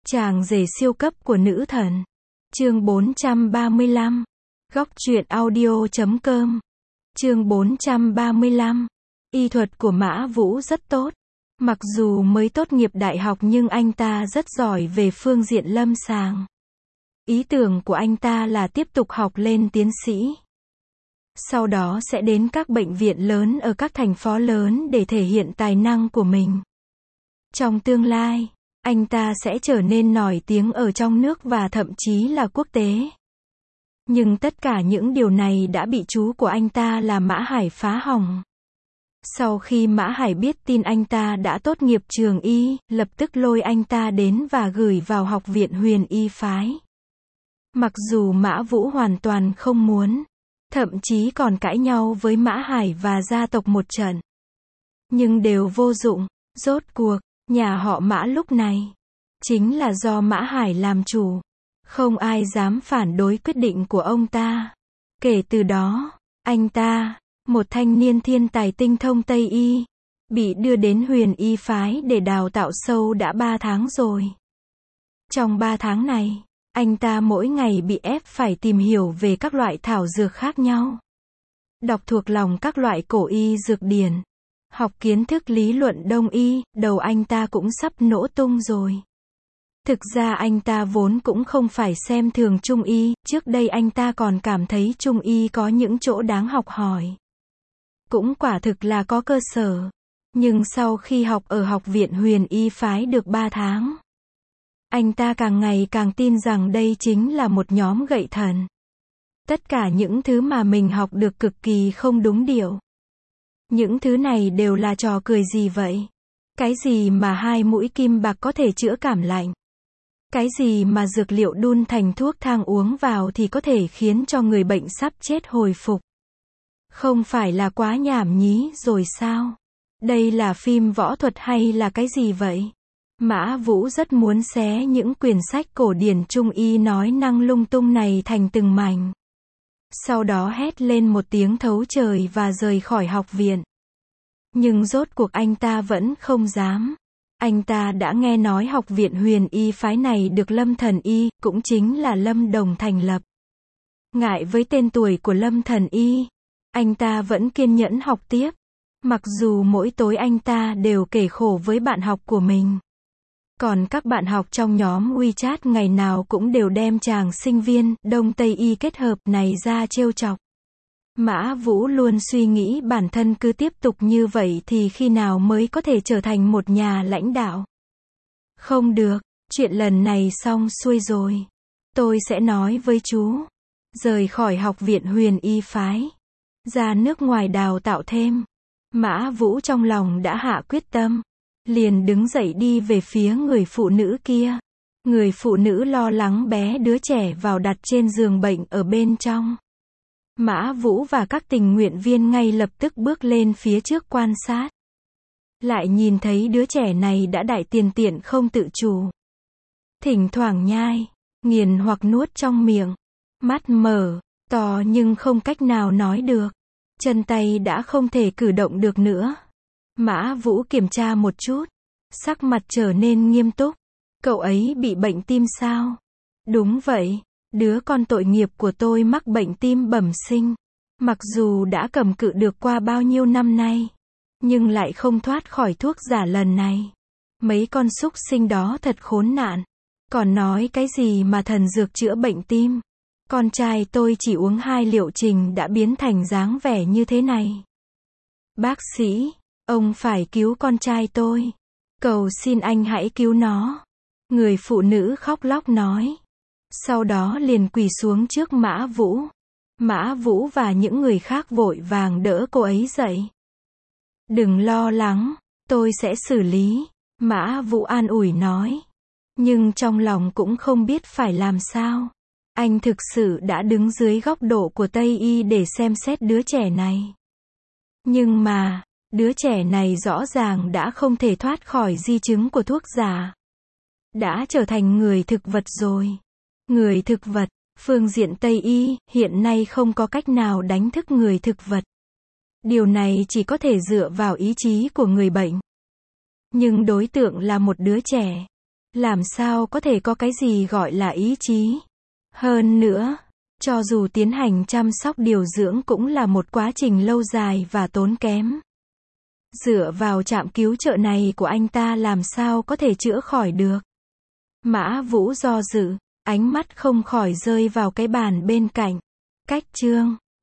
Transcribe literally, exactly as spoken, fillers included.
Chàng rể siêu cấp của nữ thần. Chương bốn trăm ba mươi lăm. Góc truyện audio chấm com. Chương bốn trăm ba mươi lăm. Y thuật của Mã Vũ rất tốt. Mặc dù mới tốt nghiệp đại học nhưng anh ta rất giỏi về phương diện lâm sàng. Ý tưởng của anh ta là tiếp tục học lên tiến sĩ. Sau đó sẽ đến các bệnh viện lớn ở các thành phố lớn để thể hiện tài năng của mình. Trong tương lai, anh ta sẽ trở nên nổi tiếng ở trong nước và thậm chí là quốc tế. Nhưng tất cả những điều này đã bị chú của anh ta là Mã Hải phá hỏng. Sau khi Mã Hải biết tin anh ta đã tốt nghiệp trường y, lập tức lôi anh ta đến và gửi vào học viện Huyền Y phái. Mặc dù Mã Vũ hoàn toàn không muốn, thậm chí còn cãi nhau với Mã Hải và gia tộc một trận. Nhưng đều vô dụng, rốt cuộc, nhà họ Mã lúc này, chính là do Mã Hải làm chủ. Không ai dám phản đối quyết định của ông ta. Kể từ đó, anh ta, một thanh niên thiên tài tinh thông Tây Y, bị đưa đến Huyền Y phái để đào tạo sâu đã ba tháng rồi. Trong ba tháng này, anh ta mỗi ngày bị ép phải tìm hiểu về các loại thảo dược khác nhau. Đọc thuộc lòng các loại cổ y dược điển. Học kiến thức lý luận Đông Y, đầu anh ta cũng sắp nổ tung rồi. Thực ra anh ta vốn cũng không phải xem thường Trung Y, trước đây anh ta còn cảm thấy Trung Y có những chỗ đáng học hỏi. Cũng quả thực là có cơ sở. Nhưng sau khi học ở học viện Huyền Y phái được ba tháng, anh ta càng ngày càng tin rằng đây chính là một nhóm gậy thần. Tất cả những thứ mà mình học được cực kỳ không đúng điệu. Những thứ này đều là trò cười gì vậy? Cái gì mà hai mũi kim bạc có thể chữa cảm lạnh? Cái gì mà dược liệu đun thành thuốc thang uống vào thì có thể khiến cho người bệnh sắp chết hồi phục? Không phải là quá nhảm nhí rồi sao? Đây là phim võ thuật hay là cái gì vậy? Mã Vũ rất muốn xé những quyển sách cổ điển Trung Y nói năng lung tung này thành từng mảnh. Sau đó hét lên một tiếng thấu trời và rời khỏi học viện. Nhưng rốt cuộc anh ta vẫn không dám. Anh ta đã nghe nói học viện Huyền Y phái này được Lâm Thần Y, cũng chính là Lâm Đồng thành lập. Ngại với tên tuổi của Lâm Thần Y, anh ta vẫn kiên nhẫn học tiếp. Mặc dù mỗi tối anh ta đều kể khổ với bạn học của mình. Còn các bạn học trong nhóm WeChat ngày nào cũng đều đem chàng sinh viên Đông Tây Y kết hợp này ra trêu chọc. Mã Vũ luôn suy nghĩ bản thân cứ tiếp tục như vậy thì khi nào mới có thể trở thành một nhà lãnh đạo. Không được, chuyện lần này xong xuôi rồi. Tôi sẽ nói với chú. Rời khỏi học viện Huyền Y phái. Ra nước ngoài đào tạo thêm. Mã Vũ trong lòng đã hạ quyết tâm. Liền đứng dậy đi về phía người phụ nữ kia. Người phụ nữ lo lắng bé đứa trẻ vào đặt trên giường bệnh ở bên trong. Mã Vũ và các tình nguyện viên ngay lập tức bước lên phía trước quan sát. Lại nhìn thấy đứa trẻ này đã đại tiền tiện không tự chủ. Thỉnh thoảng nhai, nghiền hoặc nuốt trong miệng. Mắt mở, to nhưng không cách nào nói được. Chân tay đã không thể cử động được nữa. Mã Vũ kiểm tra một chút. Sắc mặt trở nên nghiêm túc. Cậu ấy bị bệnh tim sao? Đúng vậy. Đứa con tội nghiệp của tôi mắc bệnh tim bẩm sinh. Mặc dù đã cầm cự được qua bao nhiêu năm nay, nhưng lại không thoát khỏi thuốc giả lần này. Mấy con súc sinh đó thật khốn nạn. Còn nói cái gì mà thần dược chữa bệnh tim. Con trai tôi chỉ uống hai liệu trình đã biến thành dáng vẻ như thế này. Bác sĩ, ông phải cứu con trai tôi. Cầu xin anh hãy cứu nó. Người phụ nữ khóc lóc nói. Sau đó liền quỳ xuống trước Mã Vũ. Mã Vũ và những người khác vội vàng đỡ cô ấy dậy. Đừng lo lắng, tôi sẽ xử lý. Mã Vũ an ủi nói. Nhưng trong lòng cũng không biết phải làm sao. Anh thực sự đã đứng dưới góc độ của Tây Y để xem xét đứa trẻ này. Nhưng mà, đứa trẻ này rõ ràng đã không thể thoát khỏi di chứng của thuốc giả. Đã trở thành người thực vật rồi. Người thực vật, phương diện Tây Y, hiện nay không có cách nào đánh thức người thực vật. Điều này chỉ có thể dựa vào ý chí của người bệnh. Nhưng đối tượng là một đứa trẻ. Làm sao có thể có cái gì gọi là ý chí? Hơn nữa, cho dù tiến hành chăm sóc điều dưỡng cũng là một quá trình lâu dài và tốn kém. Dựa vào trạm cứu trợ này của anh ta làm sao có thể chữa khỏi được? Mã Vũ do dự, ánh mắt không khỏi rơi vào cái bàn bên cạnh. Cách chương